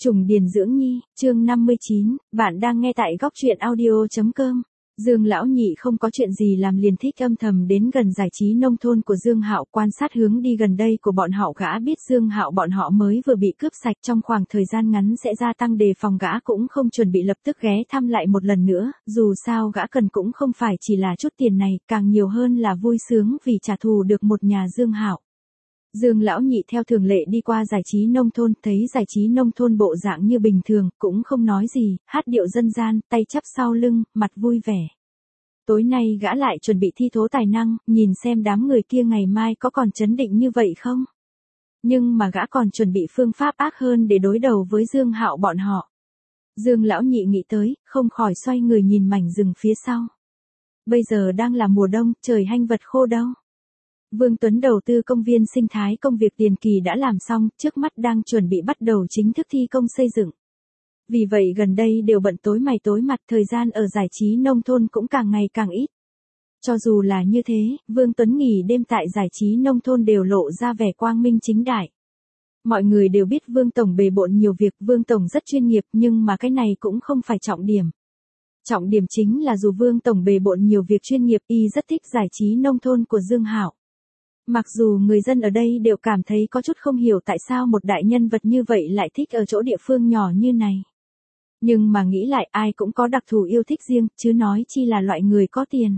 Trùng Điền Dưỡng Nhi, chương 59, bạn đang nghe tại góc truyện audio.com. Dương lão nhị không có chuyện gì làm liền thích âm thầm đến gần giải trí nông thôn của Dương Hạo, quan sát hướng đi gần đây của bọn họ. Gã biết Dương Hạo bọn họ mới vừa bị cướp sạch, trong khoảng thời gian ngắn sẽ gia tăng đề phòng, gã cũng không chuẩn bị lập tức ghé thăm lại một lần nữa, dù sao gã cần cũng không phải chỉ là chút tiền này, càng nhiều hơn là vui sướng vì trả thù được một nhà Dương Hạo. Dương lão nhị theo thường lệ đi qua giải trí nông thôn, thấy giải trí nông thôn bộ dạng như bình thường, cũng không nói gì, hát điệu dân gian, tay chắp sau lưng, mặt vui vẻ. Tối nay gã lại chuẩn bị thi thố tài năng, nhìn xem đám người kia ngày mai có còn chấn định như vậy không. Nhưng mà gã còn chuẩn bị phương pháp ác hơn để đối đầu với Dương Hạo bọn họ. Dương lão nhị nghĩ tới, không khỏi xoay người nhìn mảnh rừng phía sau. Bây giờ đang là mùa đông, trời hanh vật khô đâu. Vương Tuấn đầu tư công viên sinh thái, công việc tiền kỳ đã làm xong, trước mắt đang chuẩn bị bắt đầu chính thức thi công xây dựng. Vì vậy gần đây đều bận tối mày tối mặt, thời gian ở giải trí nông thôn cũng càng ngày càng ít. Cho dù là như thế, Vương Tuấn nghỉ đêm tại giải trí nông thôn đều lộ ra vẻ quang minh chính đại. Mọi người đều biết Vương Tổng bề bộn nhiều việc, Vương Tổng rất chuyên nghiệp, nhưng mà cái này cũng không phải trọng điểm. Trọng điểm chính là dù Vương Tổng bề bộn nhiều việc chuyên nghiệp, y rất thích giải trí nông thôn của Dương Hạo. Mặc dù người dân ở đây đều cảm thấy có chút không hiểu tại sao một đại nhân vật như vậy lại thích ở chỗ địa phương nhỏ như này. Nhưng mà nghĩ lại, ai cũng có đặc thù yêu thích riêng, chứ nói chi là loại người có tiền.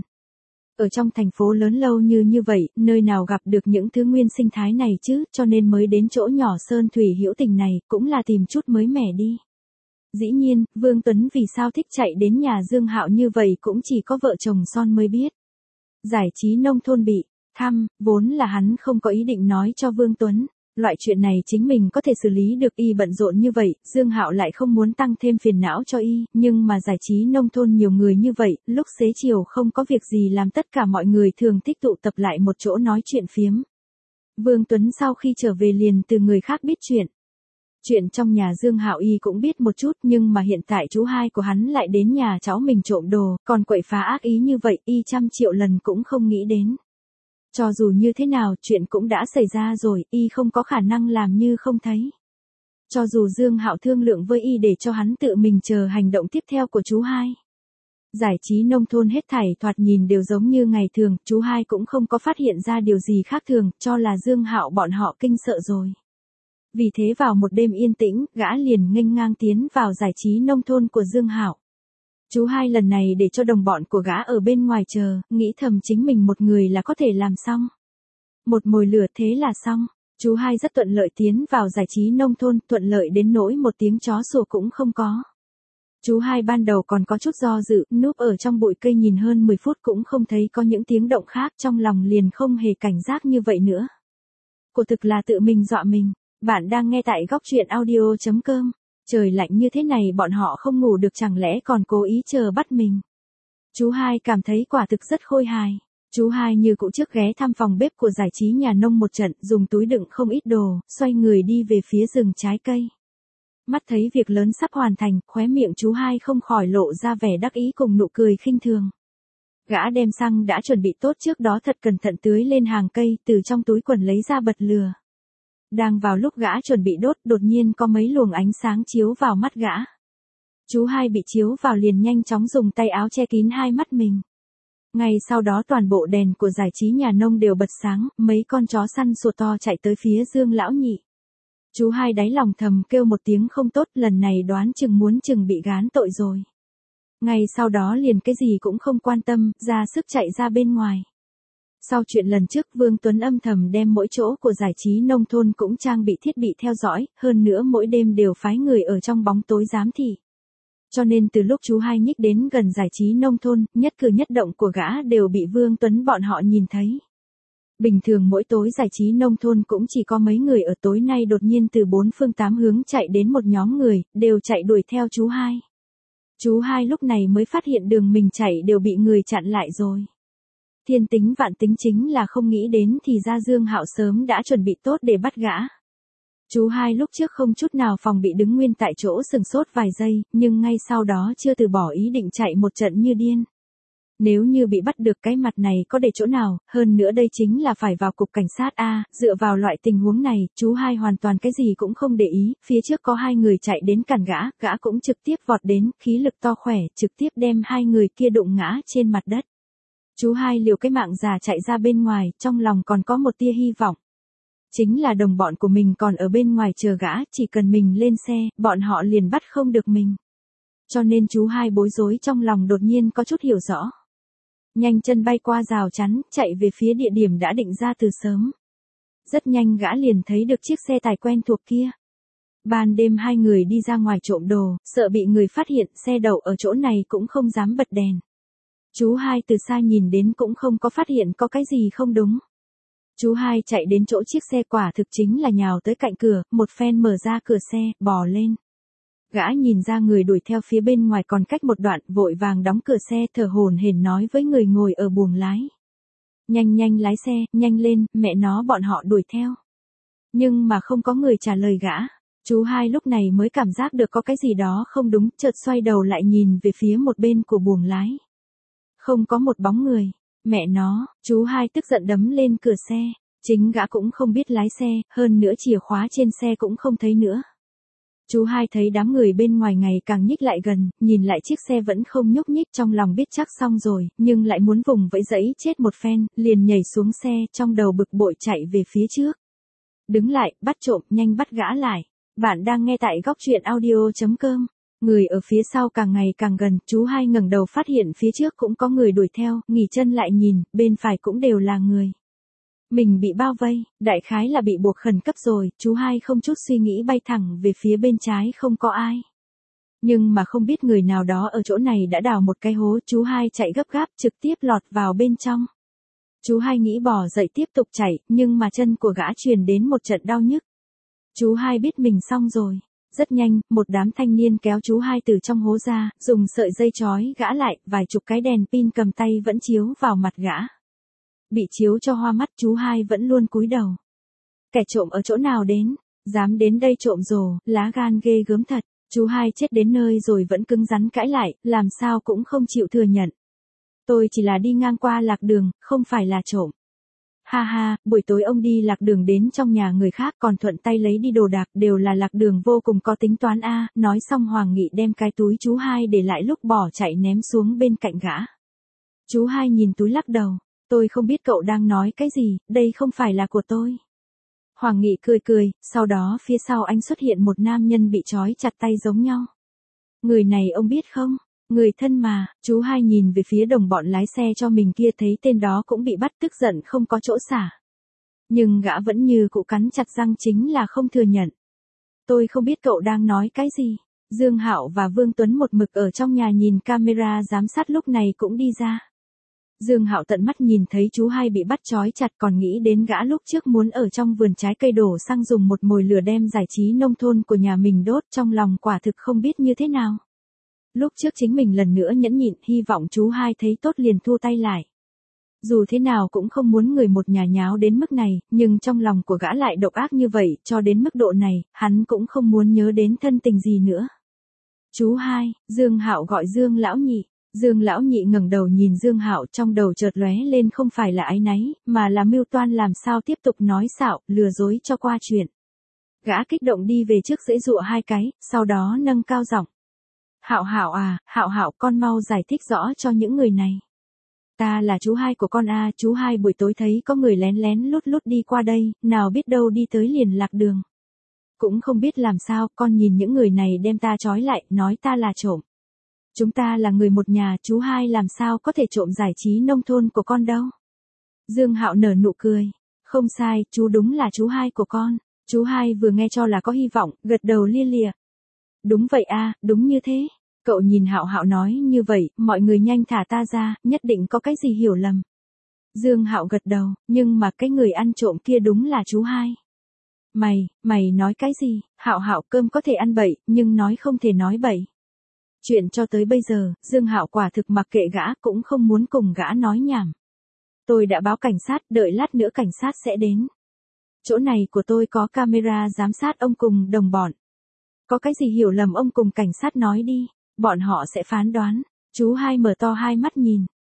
Ở trong thành phố lớn lâu như vậy, nơi nào gặp được những thứ nguyên sinh thái này chứ, cho nên mới đến chỗ nhỏ sơn thủy hữu tình này, cũng là tìm chút mới mẻ đi. Dĩ nhiên, Vương Tuấn vì sao thích chạy đến nhà Dương Hạo như vậy cũng chỉ có vợ chồng son mới biết. Giải trí nông thôn bị thăm, vốn là hắn không có ý định nói cho Vương Tuấn. Loại chuyện này chính mình có thể xử lý được, y bận rộn như vậy, Dương Hạo lại không muốn tăng thêm phiền não cho y, nhưng mà giải trí nông thôn nhiều người như vậy, lúc xế chiều không có việc gì làm tất cả mọi người thường thích tụ tập lại một chỗ nói chuyện phiếm. Vương Tuấn sau khi trở về liền từ người khác biết chuyện. Chuyện trong nhà Dương Hạo y cũng biết một chút, nhưng mà hiện tại chú hai của hắn lại đến nhà cháu mình trộm đồ, còn quậy phá ác ý như vậy, y 100 triệu lần cũng không nghĩ đến. Cho dù như thế nào, chuyện cũng đã xảy ra rồi, y không có khả năng làm như không thấy. Cho dù Dương Hạo thương lượng với y để cho hắn tự mình chờ hành động tiếp theo của chú hai. Giải trí nông thôn hết thảy thoạt nhìn đều giống như ngày thường, chú hai cũng không có phát hiện ra điều gì khác thường, cho là Dương Hạo bọn họ kinh sợ rồi. Vì thế vào một đêm yên tĩnh, gã liền nghênh ngang tiến vào giải trí nông thôn của Dương Hạo. Chú hai lần này để cho đồng bọn của gã ở bên ngoài chờ, nghĩ thầm chính mình một người là có thể làm xong. Một mồi lửa thế là xong. Chú hai rất thuận lợi tiến vào giải trí nông thôn, thuận lợi đến nỗi một tiếng chó sủa cũng không có. Chú hai ban đầu còn có chút do dự, núp ở trong bụi cây nhìn hơn 10 phút cũng không thấy có những tiếng động khác, trong lòng liền không hề cảnh giác như vậy nữa. Cô thực là tự mình dọa mình. Bạn đang nghe tại góc truyện audio.com. Trời lạnh như thế này bọn họ không ngủ được, chẳng lẽ còn cố ý chờ bắt mình. Chú hai cảm thấy quả thực rất khôi hài. Chú hai như cũ trước ghé thăm phòng bếp của giải trí nhà nông một trận, dùng túi đựng không ít đồ, xoay người đi về phía rừng trái cây. Mắt thấy việc lớn sắp hoàn thành, khóe miệng chú hai không khỏi lộ ra vẻ đắc ý cùng nụ cười khinh thường. Gã đem xăng đã chuẩn bị tốt trước đó thật cẩn thận tưới lên hàng cây, từ trong túi quần lấy ra bật lửa. Đang vào lúc gã chuẩn bị đốt, đột nhiên có mấy luồng ánh sáng chiếu vào mắt gã. Chú hai bị chiếu vào liền nhanh chóng dùng tay áo che kín hai mắt mình. Ngay sau đó toàn bộ đèn của giải trí nhà nông đều bật sáng, mấy con chó săn sủa to chạy tới phía Dương lão nhị. Chú hai đáy lòng thầm kêu một tiếng không tốt, lần này đoán chừng bị gán tội rồi. Ngay sau đó liền cái gì cũng không quan tâm, ra sức chạy ra bên ngoài. Sau chuyện lần trước, Vương Tuấn âm thầm đem mỗi chỗ của giải trí nông thôn cũng trang bị thiết bị theo dõi, hơn nữa mỗi đêm đều phái người ở trong bóng tối giám thị. Cho nên từ lúc chú hai nhích đến gần giải trí nông thôn, nhất cử nhất động của gã đều bị Vương Tuấn bọn họ nhìn thấy. Bình thường mỗi tối giải trí nông thôn cũng chỉ có mấy người ở, tối nay đột nhiên từ 4 phương 8 hướng chạy đến một nhóm người, đều chạy đuổi theo chú hai. Chú hai lúc này mới phát hiện đường mình chạy đều bị người chặn lại rồi. Thiên tính vạn tính chính là không nghĩ đến thì ra Dương Hạo sớm đã chuẩn bị tốt để bắt gã. Chú hai lúc trước không chút nào phòng bị đứng nguyên tại chỗ sừng sốt vài giây, nhưng ngay sau đó chưa từ bỏ ý định chạy một trận như điên. Nếu như bị bắt được cái mặt này có để chỗ nào, hơn nữa đây chính là phải vào cục cảnh sát a. Dựa vào loại tình huống này, chú hai hoàn toàn cái gì cũng không để ý, phía trước có hai người chạy đến cản gã cũng trực tiếp vọt đến, khí lực to khỏe, trực tiếp đem hai người kia đụng ngã trên mặt đất. Chú hai liều cái mạng già chạy ra bên ngoài, trong lòng còn có một tia hy vọng. Chính là đồng bọn của mình còn ở bên ngoài chờ gã, chỉ cần mình lên xe, bọn họ liền bắt không được mình. Cho nên chú hai bối rối trong lòng đột nhiên có chút hiểu rõ. Nhanh chân bay qua rào chắn, chạy về phía địa điểm đã định ra từ sớm. Rất nhanh gã liền thấy được chiếc xe tải quen thuộc kia. Ban đêm hai người đi ra ngoài trộm đồ, sợ bị người phát hiện, xe đậu ở chỗ này cũng không dám bật đèn. Chú hai từ xa nhìn đến cũng không có phát hiện có cái gì không đúng. Chú hai chạy đến chỗ chiếc xe quả thực chính là nhào tới cạnh cửa, một phen mở ra cửa xe, bò lên. Gã nhìn ra người đuổi theo phía bên ngoài còn cách một đoạn, vội vàng đóng cửa xe, thở hổn hển nói với người ngồi ở buồng lái. Nhanh lái xe, nhanh lên, mẹ nó bọn họ đuổi theo. Nhưng mà không có người trả lời gã. Chú hai lúc này mới cảm giác được có cái gì đó không đúng, chợt xoay đầu lại nhìn về phía một bên của buồng lái. Không có một bóng người. Mẹ nó, chú hai tức giận đấm lên cửa xe. Chính gã cũng không biết lái xe, hơn nữa chìa khóa trên xe cũng không thấy nữa. Chú hai thấy đám người bên ngoài ngày càng nhích lại gần, nhìn lại chiếc xe vẫn không nhúc nhích, trong lòng biết chắc xong rồi, nhưng lại muốn vùng vẫy dẫy chết một phen, liền nhảy xuống xe, trong đầu bực bội chạy về phía trước. Đứng lại, bắt trộm, nhanh bắt gã lại. Bạn đang nghe tại góc truyện audio.com. Người ở phía sau càng ngày càng gần, chú hai ngẩng đầu phát hiện phía trước cũng có người đuổi theo, nghỉ chân lại nhìn, bên phải cũng đều là người. Mình bị bao vây, đại khái là bị buộc khẩn cấp rồi, chú hai không chút suy nghĩ bay thẳng về phía bên trái không có ai. Nhưng mà không biết người nào đó ở chỗ này đã đào một cái hố, chú hai chạy gấp gáp trực tiếp lọt vào bên trong. Chú hai nghĩ bò dậy tiếp tục chạy, nhưng mà chân của gã truyền đến một trận đau nhức. Chú hai biết mình xong rồi. Rất nhanh, một đám thanh niên kéo chú hai từ trong hố ra, dùng sợi dây trói gã lại, vài chục cái đèn pin cầm tay vẫn chiếu vào mặt gã. Bị chiếu cho hoa mắt, chú hai vẫn luôn cúi đầu. Kẻ trộm ở chỗ nào đến? Dám đến đây trộm rồ, lá gan ghê gớm thật. Chú hai chết đến nơi rồi vẫn cứng rắn cãi lại, làm sao cũng không chịu thừa nhận. Tôi chỉ là đi ngang qua lạc đường, không phải là trộm. Ha ha, buổi tối ông đi lạc đường đến trong nhà người khác còn thuận tay lấy đi đồ đạc, đều là lạc đường vô cùng có tính toán a. Nói xong Hoàng Nghị đem cái túi chú hai để lại lúc bỏ chạy ném xuống bên cạnh gã. Chú hai nhìn túi lắc đầu. Tôi không biết cậu đang nói cái gì, đây không phải là của tôi. Hoàng Nghị cười, sau đó phía sau anh xuất hiện một nam nhân bị trói chặt tay giống nhau. Người này ông biết không? Người thân mà. Chú hai nhìn về phía đồng bọn lái xe cho mình kia, thấy tên đó cũng bị bắt, tức giận không có chỗ xả. Nhưng gã vẫn như cũ cắn chặt răng, chính là không thừa nhận. Tôi không biết cậu đang nói cái gì. Dương Hạo và Vương Tuấn một mực ở trong nhà nhìn camera giám sát lúc này cũng đi ra. Dương Hạo tận mắt nhìn thấy chú hai bị bắt trói chặt, còn nghĩ đến gã lúc trước muốn ở trong vườn trái cây đổ xăng dùng một mồi lửa đem giải trí nông thôn của nhà mình đốt, trong lòng quả thực không biết như thế nào. Lúc trước chính mình lần nữa nhẫn nhịn, hy vọng chú hai thấy tốt liền thua tay lại. Dù thế nào cũng không muốn người một nhà nháo đến mức này, nhưng trong lòng của gã lại độc ác như vậy, cho đến mức độ này, hắn cũng không muốn nhớ đến thân tình gì nữa. Chú hai, Dương Hạo gọi Dương lão nhị. Dương lão nhị ngẩng đầu nhìn Dương Hạo, trong đầu chợt lóe lên không phải là áy náy, mà là mưu toan làm sao tiếp tục nói xạo, lừa dối cho qua chuyện. Gã kích động đi về trước giãy giụa hai cái, sau đó nâng cao giọng. Hạo à, Hạo con mau giải thích rõ cho những người này. Ta là chú hai của con a, chú hai buổi tối thấy có người lén lén lút lút đi qua đây, nào biết đâu đi tới liền lạc đường. Cũng không biết làm sao, con nhìn những người này đem ta trói lại, nói ta là trộm. Chúng ta là người một nhà, chú hai làm sao có thể trộm giải trí nông thôn của con đâu. Dương Hạo nở nụ cười. Không sai, chú đúng là chú hai của con. Chú hai vừa nghe cho là có hy vọng, gật đầu lia lịa. Đúng vậy a, đúng như thế. Cậu nhìn Hạo nói như vậy, mọi người nhanh thả ta ra, nhất định có cái gì hiểu lầm. Dương Hạo gật đầu, nhưng mà cái người ăn trộm kia đúng là chú hai. Mày nói cái gì? Hạo cơm có thể ăn bậy, nhưng nói không thể nói bậy. Chuyện cho tới bây giờ, Dương Hạo quả thực mặc kệ gã, cũng không muốn cùng gã nói nhảm. Tôi đã báo cảnh sát, đợi lát nữa cảnh sát sẽ đến. Chỗ này của tôi có camera giám sát ông cùng đồng bọn. Có cái gì hiểu lầm ông cùng cảnh sát nói đi, bọn họ sẽ phán đoán. Chú hai mở to hai mắt nhìn.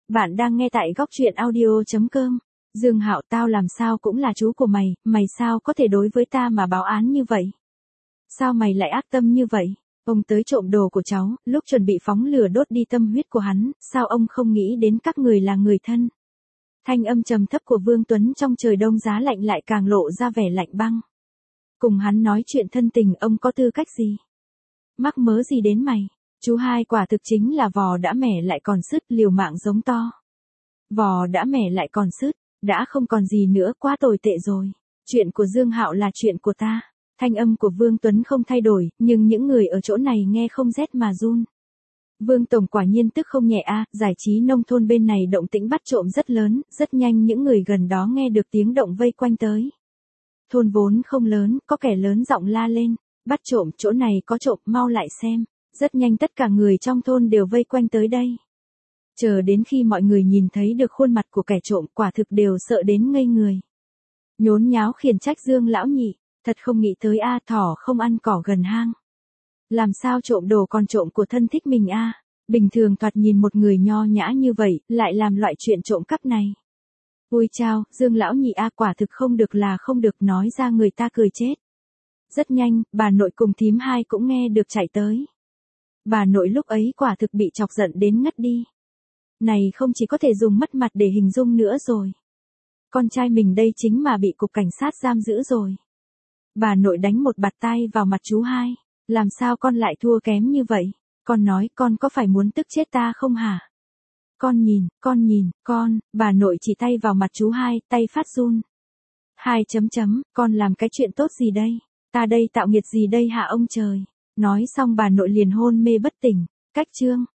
Bạn đang nghe tại góc truyện audio.com. Dương Hạo, tao làm sao cũng là chú của mày, mày sao có thể đối với ta mà báo án như vậy? Sao mày lại ác tâm như vậy? Ông tới trộm đồ của cháu, lúc chuẩn bị phóng lửa đốt đi tâm huyết của hắn, sao ông không nghĩ đến các người là người thân? Thanh âm trầm thấp của Vương Tuấn trong trời đông giá lạnh lại càng lộ ra vẻ lạnh băng. Cùng hắn nói chuyện thân tình, ông có tư cách gì? Mắc mớ gì đến mày? Chú hai quả thực chính là vò đã mẻ lại còn sứt, liều mạng giống to. Vò đã mẻ lại còn sứt, đã không còn gì nữa, quá tồi tệ rồi. Chuyện của Dương Hạo là chuyện của ta. Thanh âm của Vương Tuấn không thay đổi, nhưng những người ở chỗ này nghe không rét mà run. Vương Tổng quả nhiên tức không nhẹ a, giải trí nông thôn bên này động tĩnh bắt trộm rất lớn, rất nhanh những người gần đó nghe được tiếng động vây quanh tới. Thôn vốn không lớn, có kẻ lớn giọng la lên, bắt trộm, chỗ này có trộm, mau lại xem. Rất nhanh tất cả người trong thôn đều vây quanh tới đây. Chờ đến khi mọi người nhìn thấy được khuôn mặt của kẻ trộm, quả thực đều sợ đến ngây người. Nhốn nháo khiển trách Dương lão nhị, thật không nghĩ tới a, thỏ không ăn cỏ gần hang. Làm sao trộm đồ còn trộm của thân thích mình a? Bình thường thoạt nhìn một người nho nhã như vậy, lại làm loại chuyện trộm cắp này. Ôi chao, Dương lão nhị a, quả thực không được là không được, nói ra người ta cười chết. Rất nhanh, bà nội cùng thím hai cũng nghe được chạy tới. Bà nội lúc ấy quả thực bị chọc giận đến ngất đi. Này không chỉ có thể dùng mất mặt để hình dung nữa rồi. Con trai mình đây chính mà bị cục cảnh sát giam giữ rồi. Bà nội đánh một bạt tay vào mặt chú hai. Làm sao con lại thua kém như vậy? Con nói con có phải muốn tức chết ta không hả? Con nhìn, bà nội chỉ tay vào mặt chú hai, tay phát run. Con làm cái chuyện tốt gì đây? Ta đây tạo nghiệt gì đây hả ông trời? Nói xong bà nội liền hôn mê bất tỉnh. Cách chương